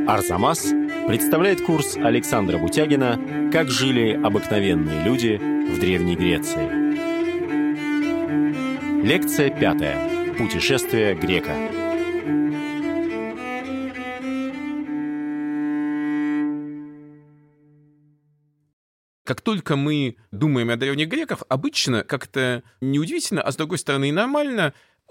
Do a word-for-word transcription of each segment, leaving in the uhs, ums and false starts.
Арзамас представляет курс Александра Бутягина «Как жили обыкновенные люди в Древней Греции». Лекция пятая. Путешествие грека. Как только мы думаем о древних греках, обычно как-то неудивительно, а с другой стороны и нормально,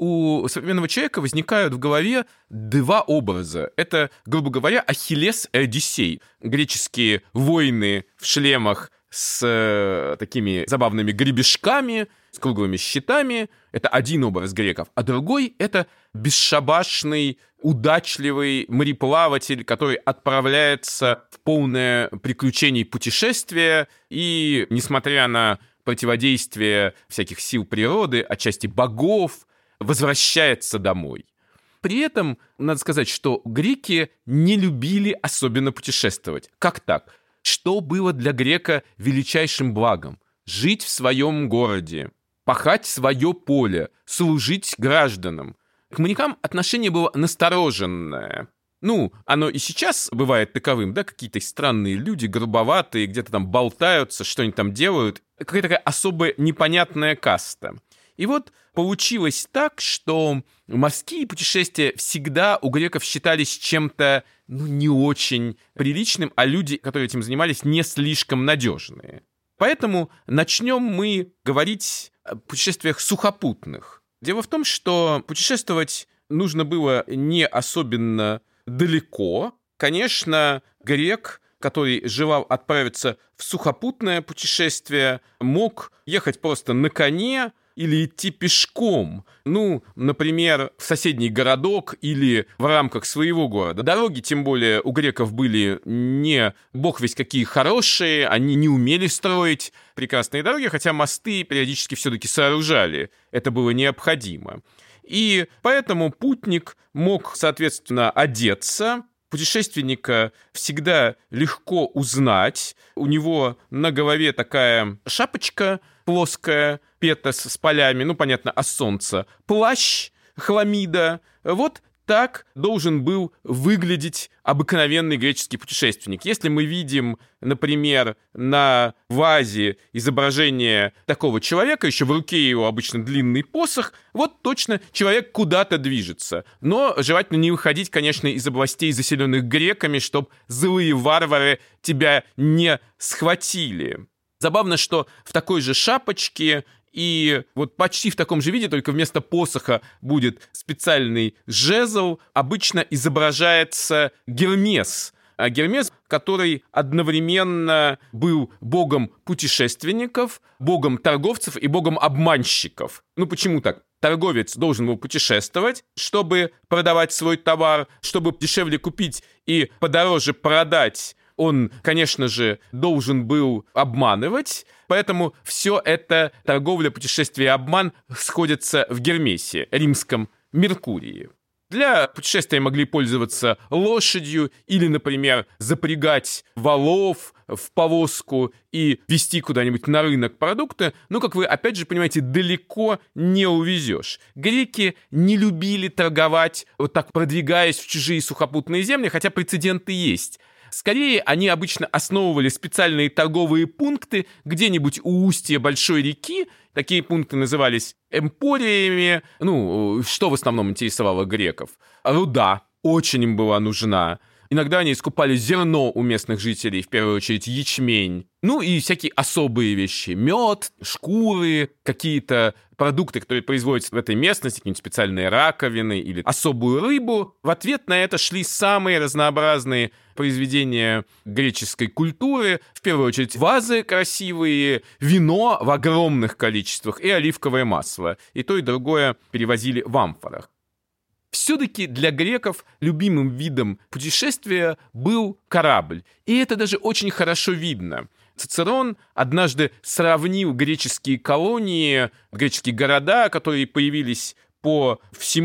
у современного человека возникают в голове два образа. Это, грубо говоря, Ахиллес и Одиссей. Греческие воины в шлемах с э, такими забавными гребешками, с круглыми щитами. Это один образ греков. А другой — это бесшабашный, удачливый мореплаватель, который отправляется в полное приключений путешествие и, несмотря на противодействие всяких сил природы, отчасти богов, возвращается домой. При этом, надо сказать, что греки не любили особенно путешествовать. Как так? Что было для грека величайшим благом? Жить в своем городе, пахать свое поле, служить гражданам. К морякам отношение было настороженное. Ну, оно и сейчас бывает таковым, да, какие-то странные люди, грубоватые, где-то там болтаются, что-нибудь там делают. Какая-то такая особая непонятная каста. И вот получилось так, что морские путешествия всегда у греков считались чем-то, ну, не очень приличным, а люди, которые этим занимались, не слишком надежные. Поэтому начнем мы говорить о путешествиях сухопутных. Дело в том, что путешествовать нужно было не особенно далеко. Конечно, грек, который желал отправиться в сухопутное путешествие, мог ехать просто на коне или идти пешком, ну, например, в соседний городок или в рамках своего города. Дороги, тем более, у греков были не бог весть какие хорошие, они не умели строить прекрасные дороги, хотя мосты периодически все-таки сооружали, это было необходимо. И поэтому путник мог, соответственно, одеться. Путешественника всегда легко узнать. У него на голове такая шапочка плоская, петос с полями, ну, понятно, от солнца, плащ, хламида. Вот так должен был выглядеть обыкновенный греческий путешественник. Если мы видим, например, на вазе изображение такого человека, еще в руке его обычно длинный посох, вот точно человек куда-то движется. Но желательно не выходить, конечно, из областей, заселенных греками, чтобы злые варвары тебя не схватили. Забавно, что в такой же шапочке и вот почти в таком же виде, только вместо посоха будет специальный жезл, обычно изображается Гермес. А Гермес, который одновременно был богом путешественников, богом торговцев и богом обманщиков. Ну почему так? Торговец должен был путешествовать, чтобы продавать свой товар, чтобы дешевле купить и подороже продать. Он, конечно же, должен был обманывать, поэтому все это торговля, путешествие и обман сходятся в Гермесе, римском Меркурии. Для путешествия могли пользоваться лошадью или, например, запрягать валов в повозку и везти куда-нибудь на рынок продукты. Но, как вы опять же понимаете, далеко не увезешь. Греки не любили торговать, вот так продвигаясь в чужие сухопутные земли, хотя прецеденты есть. Скорее, они обычно основывали специальные торговые пункты где-нибудь у устья большой реки. Такие пункты назывались эмпориями. Ну, что в основном интересовало греков? Руда очень им была нужна. Иногда они скупали зерно у местных жителей, в первую очередь ячмень. Ну и всякие особые вещи. Мед, шкуры, какие-то продукты, которые производятся в этой местности, какие-нибудь специальные раковины или особую рыбу. В ответ на это шли самые разнообразные произведения греческой культуры. В первую очередь вазы красивые, вино в огромных количествах и оливковое масло. И то, и другое перевозили в амфорах. Все-таки для греков любимым видом путешествия был корабль. И это даже очень хорошо видно. Цицерон однажды сравнил греческие колонии, греческие города, которые появились по всему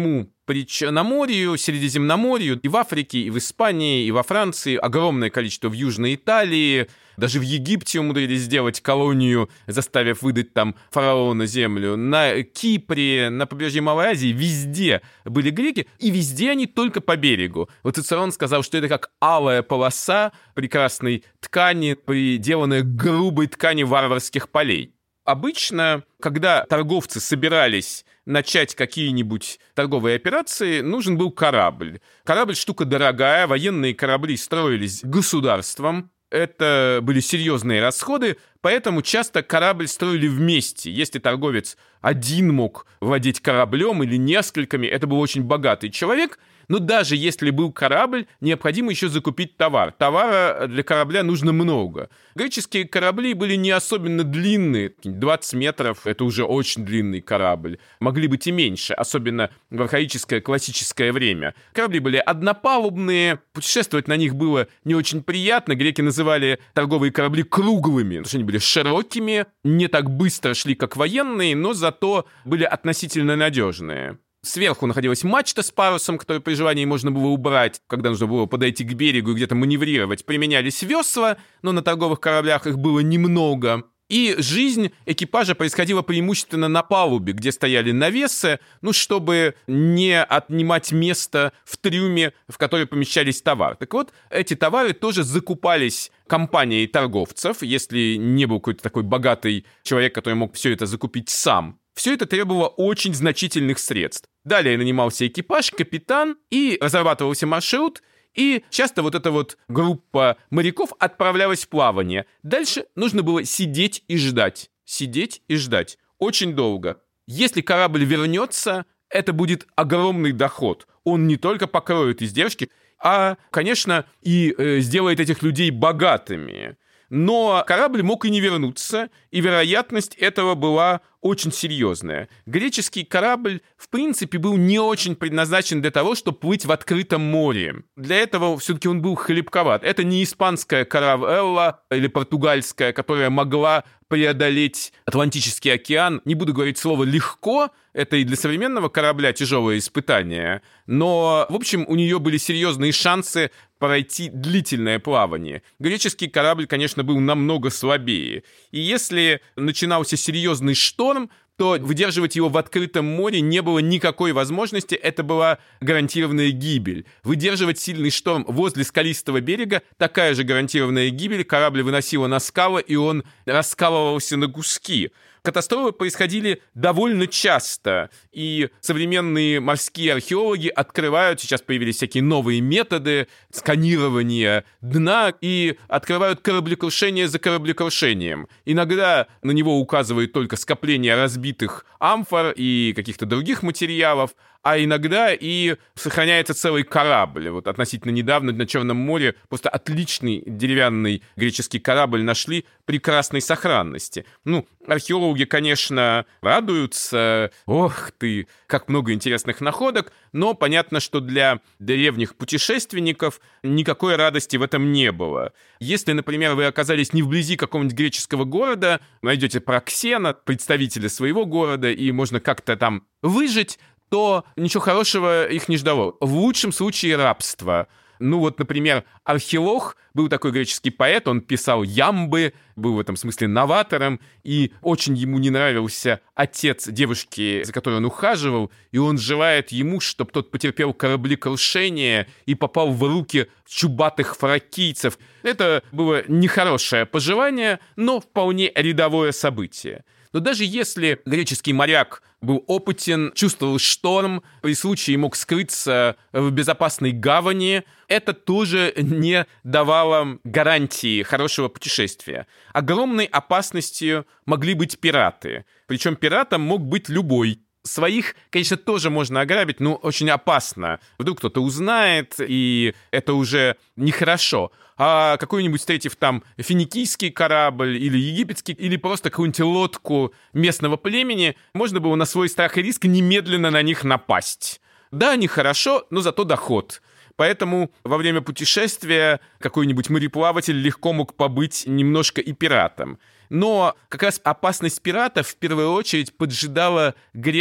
Причерноморью, Средиземноморью, и в Африке, и в Испании, и во Франции, огромное количество в Южной Италии, даже в Египте умудрились сделать колонию, заставив выдать там фараона землю. На Кипре, на побережье Малой Азии, везде были греки, и везде они только по берегу. Вот Цицерон сказал, что это как алая полоса прекрасной ткани, приделанная к грубой ткани варварских полей. Обычно, когда торговцы собирались начать какие-нибудь торговые операции, нужен был корабль. Корабль — штука дорогая, военные корабли строились государством, это были серьезные расходы, поэтому часто корабль строили вместе. Если торговец один мог владеть кораблем или несколькими, это был очень богатый человек. Но даже если был корабль, необходимо еще закупить товар. Товара для корабля нужно много. Греческие корабли были не особенно длинные. двадцать метров — это уже очень длинный корабль. Могли быть и меньше, особенно в архаическое классическое время. Корабли были однопалубные, путешествовать на них было не очень приятно. Греки называли торговые корабли круглыми, потому что они были широкими, не так быстро шли, как военные, но зато были относительно надежные. Сверху находилась мачта с парусом, которую при желании можно было убрать, когда нужно было подойти к берегу и где-то маневрировать. Применялись весла, но на торговых кораблях их было немного. И жизнь экипажа происходила преимущественно на палубе, где стояли навесы, ну, чтобы не отнимать место в трюме, в который помещались товары. Так вот, эти товары тоже закупались компанией торговцев, если не был какой-то такой богатый человек, который мог все это закупить сам. Все это требовало очень значительных средств. Далее нанимался экипаж, капитан, и разрабатывался маршрут, и часто вот эта вот группа моряков отправлялась в плавание. Дальше нужно было сидеть и ждать. Сидеть и ждать. Очень долго. Если корабль вернется, это будет огромный доход. Он не только покроет издержки, а, конечно, и э, сделает этих людей богатыми. Но корабль мог и не вернуться, и вероятность этого была очень серьезная. Греческий корабль, в принципе, был не очень предназначен для того, чтобы плыть в открытом море. Для этого все-таки он был хлипковат. Это не испанская каравелла или португальская, которая могла преодолеть Атлантический океан. Не буду говорить слово «легко», это и для современного корабля тяжелое испытание, но, в общем, у нее были серьезные шансы пройти длительное плавание. Греческий корабль, конечно, был намного слабее. И если начинался серьезный шторм, то выдерживать его в открытом море не было никакой возможности, это была гарантированная гибель. Выдерживать сильный шторм возле скалистого берега — такая же гарантированная гибель, корабль выносило на скалы, и он раскалывался на куски. Катастрофы происходили довольно часто, и современные морские археологи открывают, сейчас появились всякие новые методы сканирования дна, и открывают кораблекрушение за кораблекрушением. Иногда на него указывают только скопление разбитых амфор и каких-то других материалов, а иногда и сохраняется целый корабль. Вот относительно недавно на Черном море просто отличный деревянный греческий корабль нашли прекрасной сохранности. Ну, археологи, конечно, радуются. Ох ты, как много интересных находок. Но понятно, что для древних путешественников никакой радости в этом не было. Если, например, вы оказались не вблизи какого-нибудь греческого города, найдете Проксена, представителя своего города, и можно как-то там выжить, то ничего хорошего их не ждало. В лучшем случае рабство. Ну вот, например, Архилох был такой греческий поэт, он писал ямбы, был в этом смысле новатором, и очень ему не нравился отец девушки, за которой он ухаживал, и он желает ему, чтобы тот потерпел кораблекрушение и попал в руки чубатых фракийцев. Это было нехорошее пожелание, но вполне рядовое событие. Но даже если греческий моряк был опытен, чувствовал шторм, при случае мог скрыться в безопасной гавани, это тоже не давало гарантии хорошего путешествия. Огромной опасностью могли быть пираты. Причем пиратом мог быть любой. Своих, конечно, тоже можно ограбить, но очень опасно. Вдруг кто-то узнает, и это уже нехорошо. А какой-нибудь, встретив там финикийский корабль или египетский, или просто какую-нибудь лодку местного племени, можно было на свой страх и риск немедленно на них напасть. Да, нехорошо, но зато доход. Поэтому во время путешествия какой-нибудь мореплаватель легко мог побыть немножко и пиратом. Но как раз опасность пиратов в первую очередь поджидала греков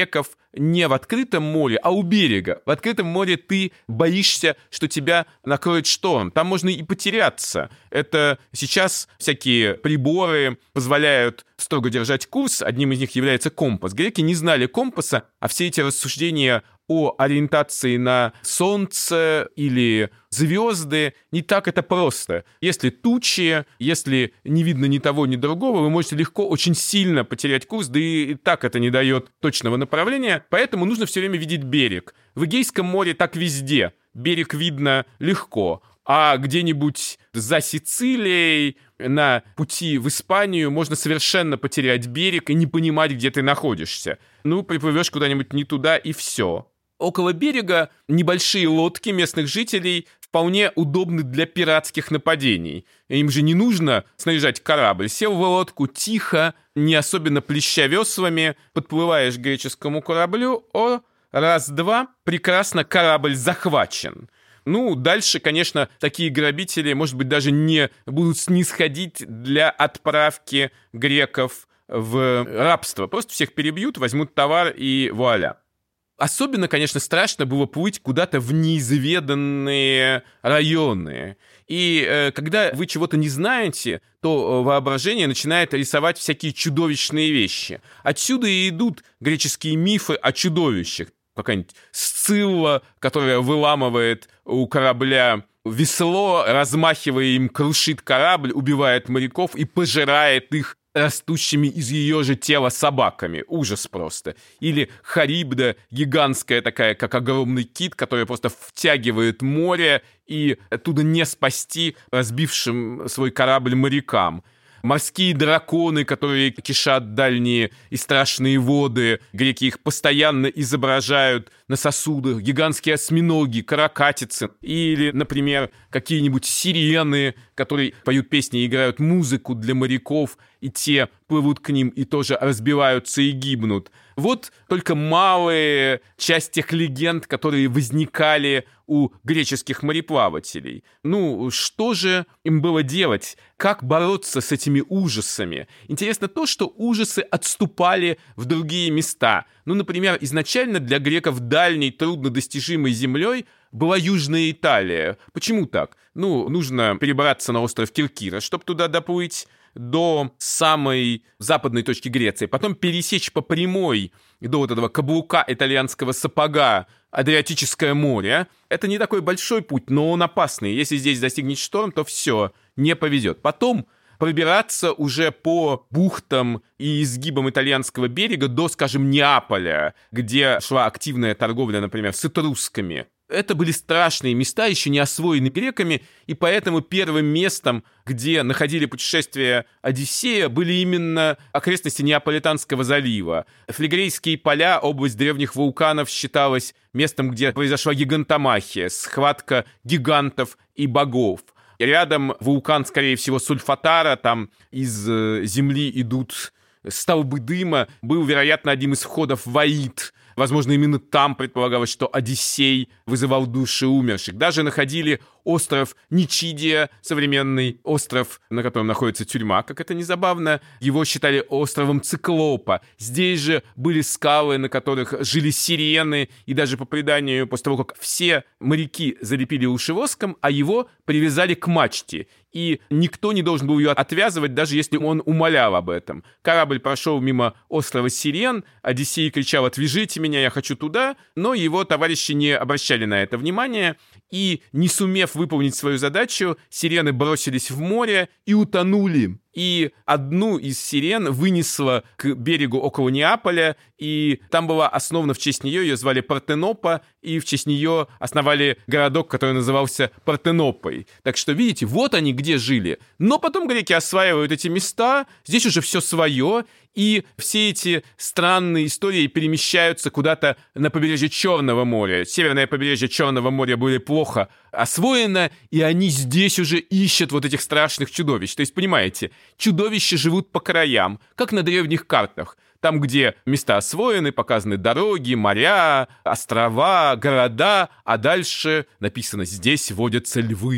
не в открытом море, а у берега. В открытом море ты боишься, что тебя накроет шторм. Там можно и потеряться. Это сейчас всякие приборы позволяют строго держать курс. Одним из них является компас. Греки не знали компаса, а все эти рассуждения о ориентации на солнце или звезды, не так это просто. Если тучи, если не видно ни того, ни другого, вы можете легко очень сильно потерять курс, да и так это не дает точного направления, поэтому нужно все время видеть берег. В Эгейском море так везде. Берег видно легко, а где-нибудь за Сицилией, на пути в Испанию можно совершенно потерять берег и не понимать, где ты находишься. Ну, приплывешь куда-нибудь не туда, и все. Около берега небольшие лодки местных жителей вполне удобны для пиратских нападений. Им же не нужно снаряжать корабль. Сел в лодку тихо, не особенно плеща веслами, подплываешь к греческому кораблю, о, раз-два, прекрасно, корабль захвачен. Ну, дальше, конечно, такие грабители, может быть, даже не будут снисходить для отправки греков в рабство. Просто всех перебьют, возьмут товар и вуаля. Особенно, конечно, страшно было плыть куда-то в неизведанные районы. И э, когда вы чего-то не знаете, то воображение начинает рисовать всякие чудовищные вещи. Отсюда и идут греческие мифы о чудовищах. Какая-нибудь Сцилла, которая выламывает у корабля весло, размахивая им, крушит корабль, убивает моряков и пожирает их растущими из ее же тела собаками. Ужас просто. Или Харибда, гигантская такая, как огромный кит, которая просто втягивает море и оттуда не спасти разбившим свой корабль морякам. Морские драконы, которые кишат дальние и страшные воды. Греки их постоянно изображают на сосудах. Гигантские осьминоги, каракатицы. Или, например, какие-нибудь сирены, которые поют песни и играют музыку для моряков, и те плывут к ним и тоже разбиваются и гибнут. Вот только малая часть тех легенд, которые возникали у греческих мореплавателей. Ну, что же им было делать? Как бороться с этими ужасами? Интересно то, что ужасы отступали в другие места. Ну, например, изначально для греков дальней, труднодостижимой землей была Южная Италия. Почему так? Ну, нужно перебраться на остров Киркира, чтобы туда доплыть до самой западной точки Греции, потом пересечь по прямой до вот этого каблука итальянского сапога Адриатическое море. Это не такой большой путь, но он опасный. Если здесь достигнет шторм, то все, не повезет. Потом пробираться уже по бухтам и изгибам итальянского берега до, скажем, Неаполя, где шла активная торговля, например, с этрусками. Это были страшные места, еще не освоены греками, и поэтому первым местом, где находили путешествия Одиссея, были именно окрестности Неаполитанского залива. Флегрейские поля, область древних вулканов, считалась местом, где произошла гигантомахия, схватка гигантов и богов. Рядом вулкан, скорее всего, Сульфатара, там из земли идут столбы дыма, был, вероятно, одним из входов в Аид. Возможно, именно там предполагалось, что Одиссей вызывал души умерших. Даже находили остров Ничидия, современный остров, на котором находится тюрьма, как это ни забавно. Его считали островом Циклопа. Здесь же были скалы, на которых жили сирены, и даже по преданию, после того, как все моряки залепили уши воском, а его привязали к мачте. И никто не должен был ее отвязывать, даже если он умолял об этом. Корабль прошел мимо острова Сирен, Одиссей кричал: «Отвяжите меня, я хочу туда», но его товарищи не обращали на это внимания, и, не сумев выполнить свою задачу, сирены бросились в море и утонули. И одну из сирен вынесло к берегу около Неаполя, и там была основана в честь нее, ее звали Партенопа, и в честь нее основали городок, который назывался Партенопой. Так что, видите, вот они где жили. Но потом греки осваивают эти места, здесь уже все свое, и все эти странные истории перемещаются куда-то на побережье Черного моря. Северное побережье Черного моря было плохо освоено, и они здесь уже ищут вот этих страшных чудовищ. То есть, понимаете, чудовища живут по краям, как на древних картах. Там, где места освоены, показаны дороги, моря, острова, города, а дальше написано: «Здесь водятся львы».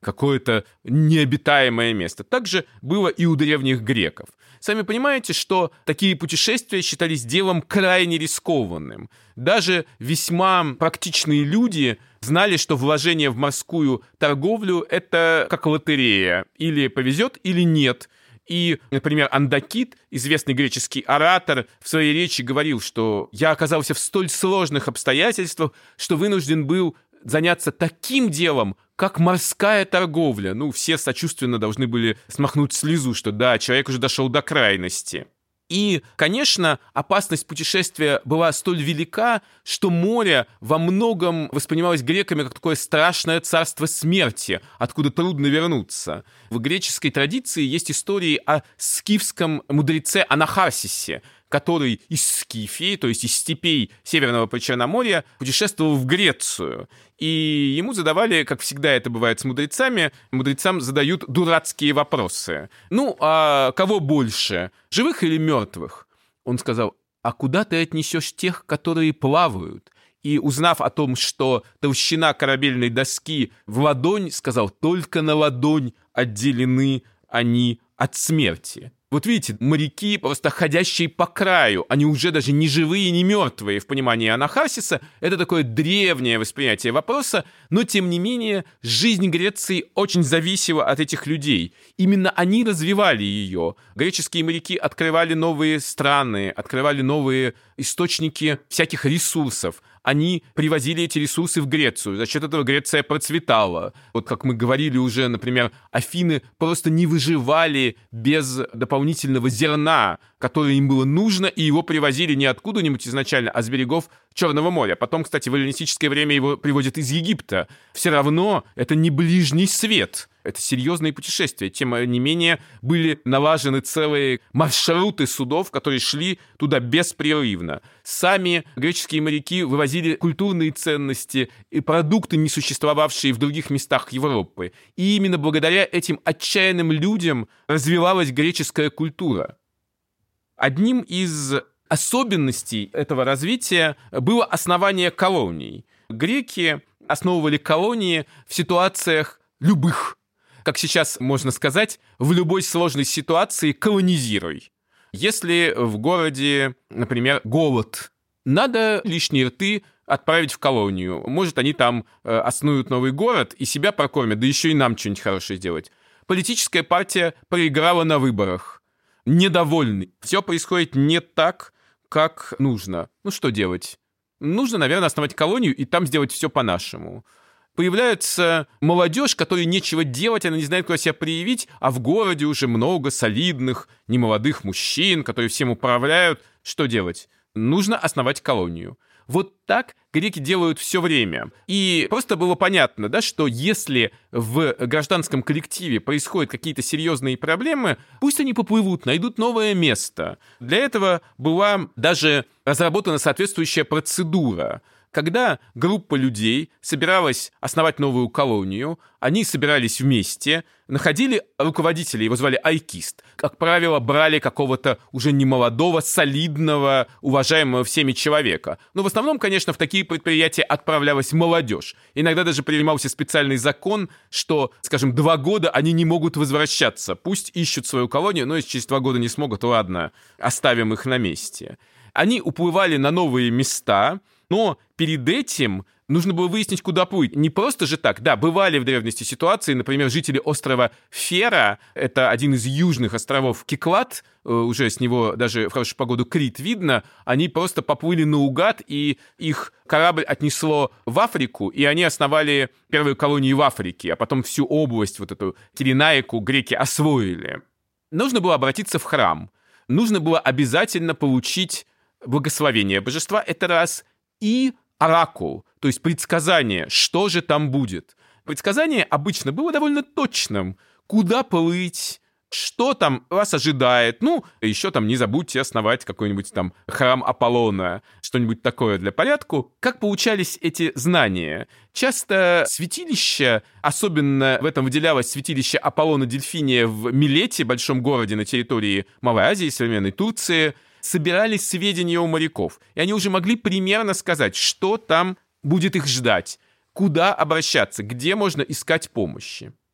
какое-то необитаемое место. Так же было и у древних греков. Сами понимаете, что такие путешествия считались делом крайне рискованным. Даже весьма практичные люди знали, что вложение в морскую торговлю — это как лотерея. Или повезет, или нет. И, например, Андакит, известный греческий оратор, в своей речи говорил, что «я оказался в столь сложных обстоятельствах, что вынужден был заняться таким делом, как морская торговля». Ну, все сочувственно должны были смахнуть слезу, что да, человек уже дошел до крайности. И, конечно, опасность путешествия была столь велика, что море во многом воспринималось греками как такое страшное царство смерти, откуда трудно вернуться. В греческой традиции есть истории о скифском мудреце Анахарсисе, который из Скифии, то есть из степей Северного Причерноморья, путешествовал в Грецию. И ему задавали, как всегда это бывает с мудрецами, мудрецам задают дурацкие вопросы. Ну, а кого больше, живых или мертвых? Он сказал: а куда ты отнесешь тех, которые плавают? И, узнав о том, что толщина корабельной доски в ладонь, сказал: только на ладонь отделены они от смерти. Вот видите, моряки, просто ходящие по краю, они уже даже не живые, не мертвые в понимании Анахарсиса. Это такое древнее восприятие вопроса, но, тем не менее, жизнь Греции очень зависела от этих людей. Именно они развивали ее. Греческие моряки открывали новые страны, открывали новые источники всяких ресурсов. Они привозили эти ресурсы в Грецию. За счет этого Греция процветала. Вот как мы говорили уже, например, Афины просто не выживали без дополнительного зерна, которое им было нужно, и его привозили не откуда-нибудь изначально, а с берегов Черного моря. Потом, кстати, в эллинистическое время его привозят из Египта. Все равно это не ближний свет. Это серьезные путешествия. Тем не менее, были налажены целые маршруты судов, которые шли туда беспрерывно. Сами греческие моряки вывозили культурные ценности и продукты, не существовавшие в других местах Европы. И именно благодаря этим отчаянным людям развивалась греческая культура. Одним из особенностей этого развития было основание колоний. Греки основывали колонии в ситуациях любых. Как сейчас можно сказать, в любой сложной ситуации колонизируй. Если в городе, например, голод, надо лишние рты отправить в колонию. Может, они там э, основают новый город и себя прокормят, да еще и нам что-нибудь хорошее сделать. Политическая партия проиграла на выборах. Недовольны. Все происходит не так, как нужно. Ну, что делать? Нужно, наверное, основать колонию и там сделать все по-нашему. Появляется молодежь, которой нечего делать, она не знает, куда себя проявить, а в городе уже много солидных, немолодых мужчин, которые всем управляют. Что делать? Нужно основать колонию. Вот так греки делают все время. И просто было понятно, да, что если в гражданском коллективе происходят какие-то серьезные проблемы, пусть они поплывут, найдут новое место. Для этого была даже разработана соответствующая процедура. Когда группа людей собиралась основать новую колонию, они собирались вместе, находили руководителя, его звали айкист. Как правило, брали какого-то уже немолодого, солидного, уважаемого всеми человека. Но в основном, конечно, в такие предприятия отправлялась молодежь. Иногда даже принимался специальный закон, что, скажем, два года они не могут возвращаться. Пусть ищут свою колонию, но если через два года не смогут, ладно, оставим их на месте. Они уплывали на новые места, но перед этим нужно было выяснить, куда плыть. Не просто же так. Да, бывали в древности ситуации, например, жители острова Фера, это один из южных островов Киклад, уже с него даже в хорошую погоду Крит видно, они просто поплыли наугад, и их корабль отнесло в Африку, и они основали первую колонию в Африке, а потом всю область, вот эту Киренаику, греки освоили. Нужно было обратиться в храм. Нужно было обязательно получить благословение божества, это раз, и оракул, то есть предсказание, что же там будет. Предсказание обычно было довольно точным. Куда плыть, что там вас ожидает. Ну, еще там не забудьте основать какой-нибудь там храм Аполлона, что-нибудь такое для порядку. Как получались эти знания? Часто святилища, особенно в этом выделялось святилище Аполлона Дельфиния в Милете, большом городе на территории Малой Азии, современной Турции, собирали сведения у моряков, и они уже могли примерно сказать, что там будет их ждать, куда обращаться, где можно искать помощи.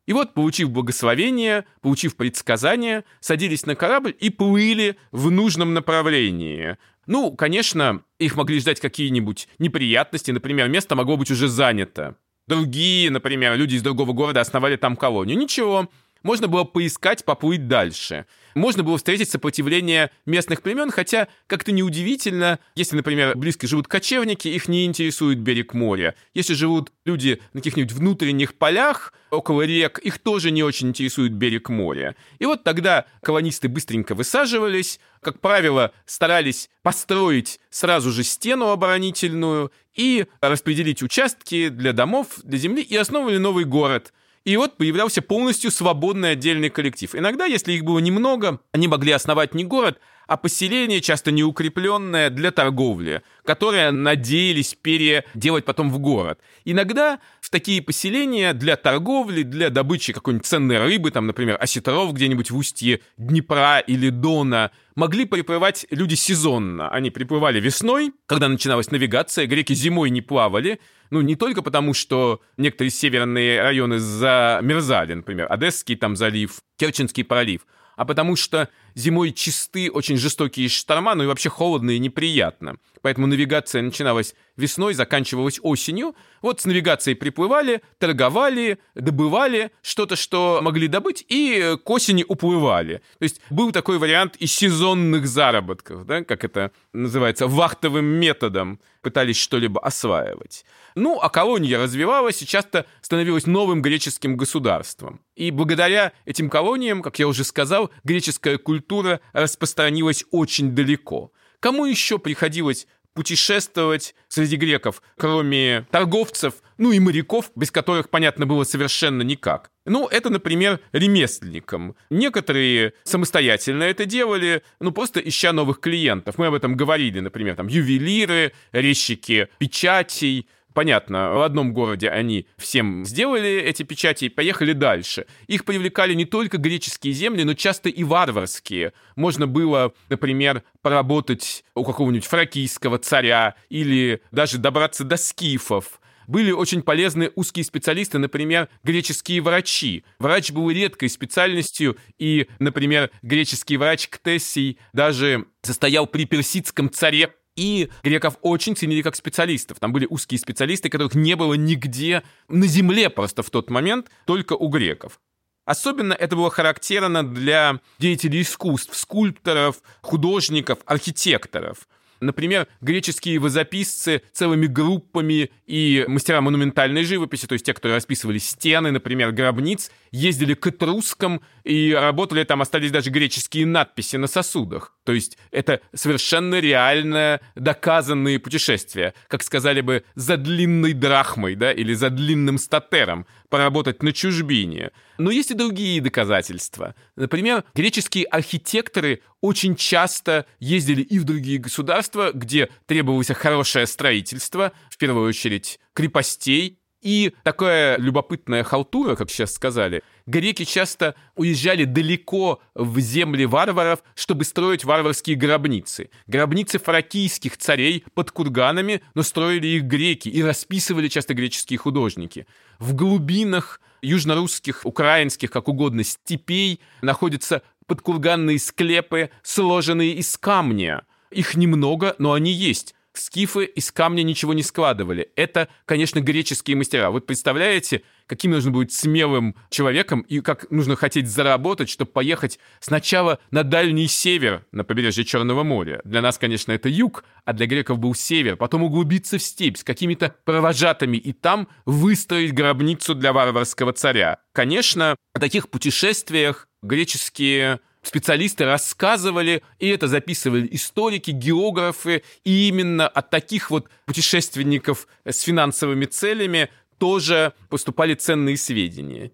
И вот, получив благословение, получив предсказание, садились на корабль и плыли в нужном направлении. Ну, конечно, их могли ждать какие-нибудь неприятности, например, место могло быть уже занято. Другие, например, люди из другого города основали там колонию. Ничего, можно было поискать, поплыть дальше. Можно было встретить сопротивление местных племен, хотя, как-то неудивительно, если, например, близко живут кочевники, их не интересует берег моря. Если живут люди на каких-нибудь внутренних полях, около рек, их тоже не очень интересует берег моря. И вот тогда колонисты быстренько высаживались, как правило, старались построить сразу же стену оборонительную и распределить участки для домов, для земли, и основывали новый город. И вот появлялся полностью свободный отдельный коллектив. Иногда, если их было немного, они могли основать не город, а поселение, часто неукрепленное, для торговли, которое надеялись переделать потом в город. Иногда в такие поселения для торговли, для добычи какой-нибудь ценной рыбы, там, например, осетров где-нибудь в устье Днепра или Дона, могли приплывать люди сезонно. Они приплывали весной, когда начиналась навигация, греки зимой не плавали, ну, не только потому, что некоторые северные районы замерзали, например, Одесский там залив, Керченский пролив, а потому что зимой чисты очень жестокие шторма, ну и вообще холодно и неприятно. Поэтому навигация начиналась весной, заканчивалась осенью. Вот с навигацией приплывали, торговали, добывали что-то, что могли добыть, и к осени уплывали. То есть был такой вариант и сезонных заработков, да, как это называется, вахтовым методом пытались что-либо осваивать. Ну, а колония развивалась и часто становилась новым греческим государством. И благодаря этим колониям, как я уже сказал, греческая культура распространилась очень далеко. Кому еще приходилось путешествовать среди греков, кроме торговцев, ну и моряков, без которых, понятно, было совершенно никак? Ну, это, например, ремесленникам. Некоторые самостоятельно это делали, ну, просто ища новых клиентов. Мы об этом говорили, например, там, ювелиры, резчики печатей. Понятно, в одном городе они всем сделали эти печати и поехали дальше. Их привлекали не только греческие земли, но часто и варварские. Можно было, например, поработать у какого-нибудь фракийского царя или даже добраться до скифов. Были очень полезны узкие специалисты, например, греческие врачи. Врач был редкой специальностью, и, например, греческий врач Ктесий даже состоял при персидском царе. И греков очень ценили как специалистов. Там были узкие специалисты, которых не было нигде на земле просто в тот момент, только у греков. Особенно это было характерно для деятелей искусств, скульпторов, художников, архитекторов. Например, греческие вазописцы целыми группами и мастера монументальной живописи, то есть те, кто расписывали стены, например, гробниц, ездили к этрускам и работали там, остались даже греческие надписи на сосудах. То есть это совершенно реально доказанные путешествия. Как сказали бы, за длинной драхмой, да, или за длинным статером поработать на чужбине. Но есть и другие доказательства. Например, греческие архитекторы очень часто ездили и в другие государства, где требовалось хорошее строительство, в первую очередь крепостей. И такая любопытная халтура, как сейчас сказали, греки часто уезжали далеко в земли варваров, чтобы строить варварские гробницы. Гробницы фракийских царей под курганами, но строили их греки и расписывали часто греческие художники. В глубинах южнорусских, украинских, как угодно, степей находятся подкурганные склепы, сложенные из камня. Их немного, но они есть. Скифы из камня ничего не складывали. Это, конечно, греческие мастера. Вот представляете, каким нужно быть смелым человеком и как нужно хотеть заработать, чтобы поехать сначала на дальний север, на побережье Черного моря. Для нас, конечно, это юг, а для греков был север. Потом углубиться в степь с какими-то провожатыми и там выстроить гробницу для варварского царя. Конечно, о таких путешествиях греческие специалисты рассказывали, и это записывали историки, географы, и именно от таких вот путешественников с финансовыми целями тоже поступали ценные сведения.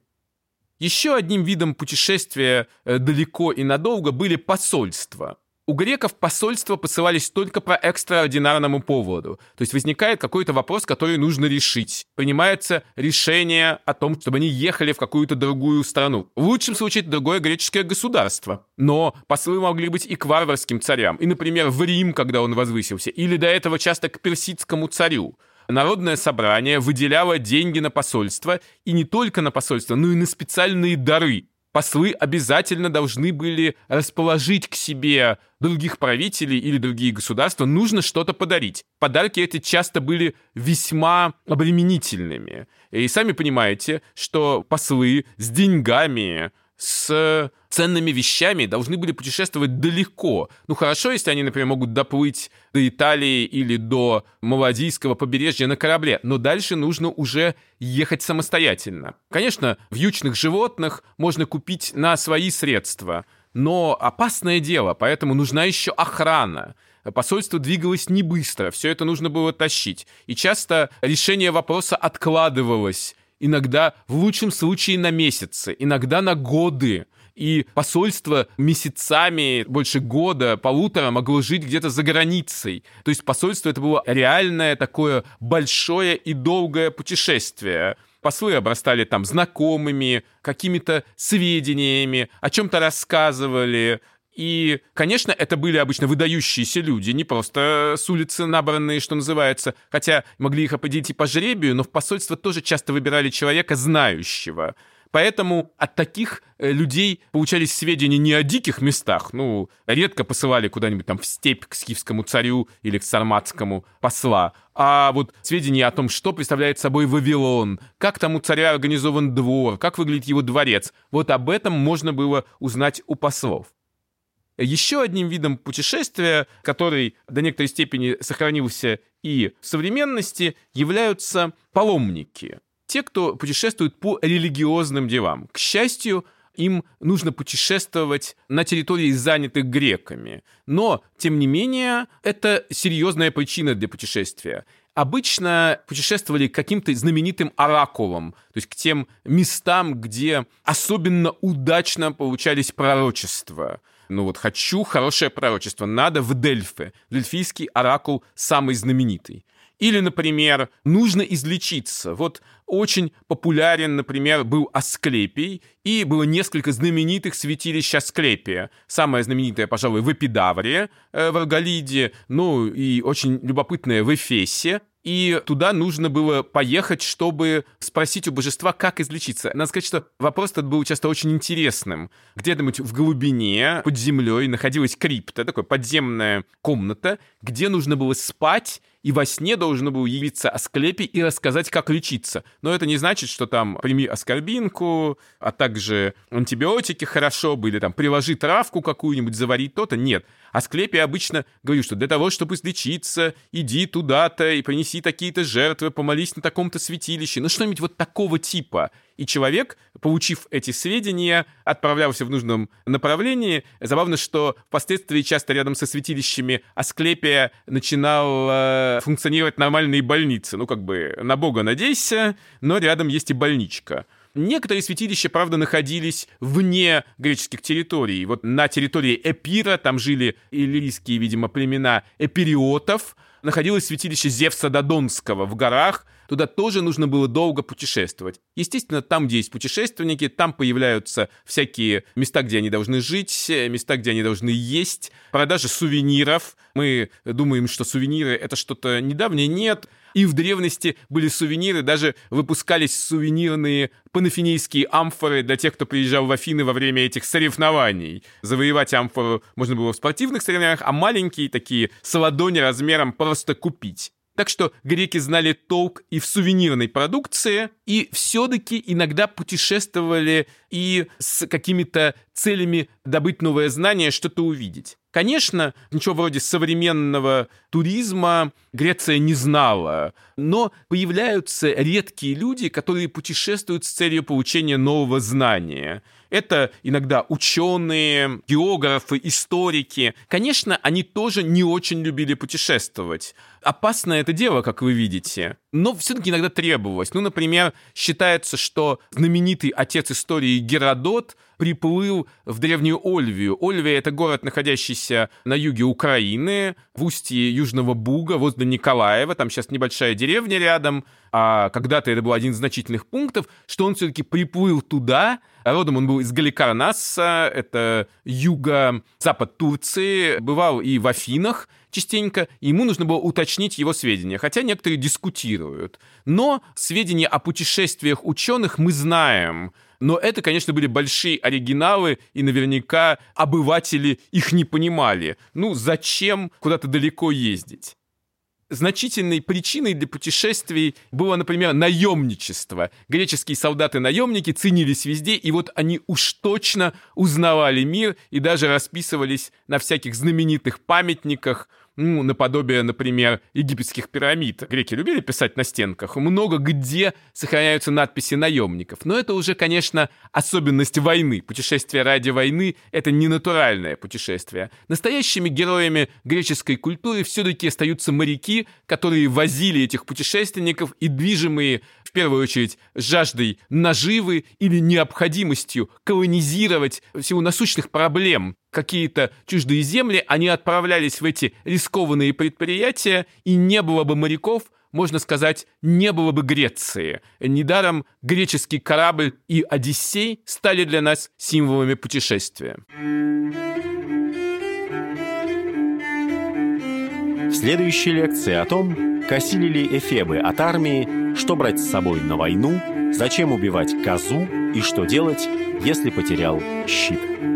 Еще одним видом путешествия далеко и надолго были посольства. У греков посольства посылались только по экстраординарному поводу. То есть возникает какой-то вопрос, который нужно решить. Принимается решение о том, чтобы они ехали в какую-то другую страну. В лучшем случае это другое греческое государство. Но послы могли быть и к варварским царям. И, например, в Рим, когда он возвысился. Или до этого часто к персидскому царю. народное собрание выделяло деньги на посольство, и не только на посольство, но и на специальные дары. Послы обязательно должны были расположить к себе других правителей или другие государства, нужно что-то подарить. Подарки эти часто были весьма обременительными. И сами понимаете, что послы с деньгами, с ценными вещами должны были путешествовать далеко. Ну, хорошо, если они, например, могут доплыть до Италии или до Малазийского побережья на корабле, но дальше нужно уже ехать самостоятельно. Конечно, вьючных животных можно купить на свои средства, но опасное дело, поэтому нужна еще охрана. Посольство двигалось не быстро, все это нужно было тащить. И часто решение вопроса откладывалось, иногда в лучшем случае на месяцы, иногда на годы. И посольство месяцами, больше года, полутора могло жить где-то за границей. То есть посольство — это было реальное такое большое и долгое путешествие. Послы обрастали там знакомыми, какими-то сведениями, о чем-то рассказывали. И, конечно, это были обычно выдающиеся люди, не просто с улицы набранные, что называется, хотя могли их определить и по жребию, но в посольство тоже часто выбирали человека знающего. Поэтому от таких людей получались сведения не о диких местах, ну, редко посылали куда-нибудь там в степь к скифскому царю или к сарматскому посла, а вот сведения о том, что представляет собой Вавилон, как там у царя организован двор, как выглядит его дворец, вот об этом можно было узнать у послов. Еще одним видом путешествия, который до некоторой степени сохранился и в современности, являются паломники. Те, кто путешествует по религиозным делам. К счастью, им нужно путешествовать на территории, занятых греками. Но, тем не менее, это серьезная причина для путешествия. Обычно путешествовали к каким-то знаменитым оракулам, то есть к тем местам, где особенно удачно получались пророчества. Ну вот, хочу хорошее пророчество, надо в Дельфы. Дельфийский оракул самый знаменитый. Или, например, нужно излечиться. Вот очень популярен, например, был Асклепий, и было несколько знаменитых святилищ Асклепия. Самое знаменитое, пожалуй, в Эпидавре, э, в Арголиде, ну и очень любопытное в Эфесе. И туда нужно было поехать, чтобы спросить у божества, как излечиться. Надо сказать, что вопрос этот был часто очень интересным. Где-нибудь в глубине, под землей, находилась крипта, такая подземная комната, где нужно было спать, и во сне должен был явиться Асклепий и рассказать, как лечиться. Но это не значит, что там прими аскорбинку, а также антибиотики хорошо были, там приложи травку какую-нибудь, завари то-то. Нет. Асклепий обычно говорил, что для того, чтобы излечиться, иди туда-то и принеси такие-то жертвы, помолись на таком-то святилище. Ну, что-нибудь вот такого типа. И человек, получив эти сведения, отправлялся в нужном направлении. Забавно, что впоследствии часто рядом со святилищами Асклепия начинала функционировать нормальные больницы. Ну, как бы, на Бога надейся, но рядом есть и больничка. Некоторые святилища, правда, находились вне греческих территорий. Вот на территории Эпира, там жили иллирийские, видимо, племена эпириотов, находилось святилище Зевса Додонского в горах. Туда тоже нужно было долго путешествовать. Естественно, там, где есть путешественники, там появляются всякие места, где они должны жить, места, где они должны есть, продажа сувениров. Мы думаем, что сувениры — это что-то недавнее. Нет. И в древности были сувениры, даже выпускались сувенирные панафинейские амфоры для тех, кто приезжал в Афины во время этих соревнований. Завоевать амфору можно было в спортивных соревнованиях, а маленькие такие с ладони размером просто купить. Так что греки знали толк и в сувенирной продукции, и все-таки иногда путешествовали и с какими-то целями добыть новое знание, что-то увидеть. Конечно, ничего вроде современного туризма Греция не знала, но появляются редкие люди, которые путешествуют с целью получения нового знания. Это иногда ученые, географы, историки. Конечно, они тоже не очень любили путешествовать. Опасное это дело, как вы видите, но все-таки иногда требовалось. Ну, например, считается, что знаменитый отец истории Геродот приплыл в древнюю Ольвию. Ольвия — это город, находящийся на юге Украины, в устье Южного Буга, возле Николаева. Там сейчас небольшая деревня рядом, а когда-то это был один из значительных пунктов, что он все-таки приплыл туда. Родом он был из Галикарнасса, это юго-запад Турции, бывал и в Афинах. частенько, и ему нужно было уточнить его сведения, хотя некоторые дискутируют. Но сведения о путешествиях ученых мы знаем. Но это, конечно, были большие оригиналы, и наверняка обыватели их не понимали. Ну, зачем куда-то далеко ездить? Значительной причиной для путешествий было, например, наемничество. Греческие солдаты-наемники ценились везде, и вот они уж точно узнавали мир и даже расписывались на всяких знаменитых памятниках, ну, наподобие, например, египетских пирамид. Греки любили писать на стенках. Много где сохраняются надписи наемников. Но это уже, конечно, особенность войны. Путешествие ради войны — это не натуральное путешествие. Настоящими героями греческой культуры все-таки остаются моряки, которые возили этих путешественников и, движимые в первую очередь жаждой наживы или необходимостью колонизировать в силу насущных проблем какие-то чуждые земли, они отправлялись в эти рискованные предприятия, и не было бы моряков, можно сказать, не было бы Греции. Недаром греческий корабль и Одиссей стали для нас символами путешествия. В следующей лекции о том, косили ли эфебы от армии, что брать с собой на войну, зачем убивать козу и что делать, если потерял щит.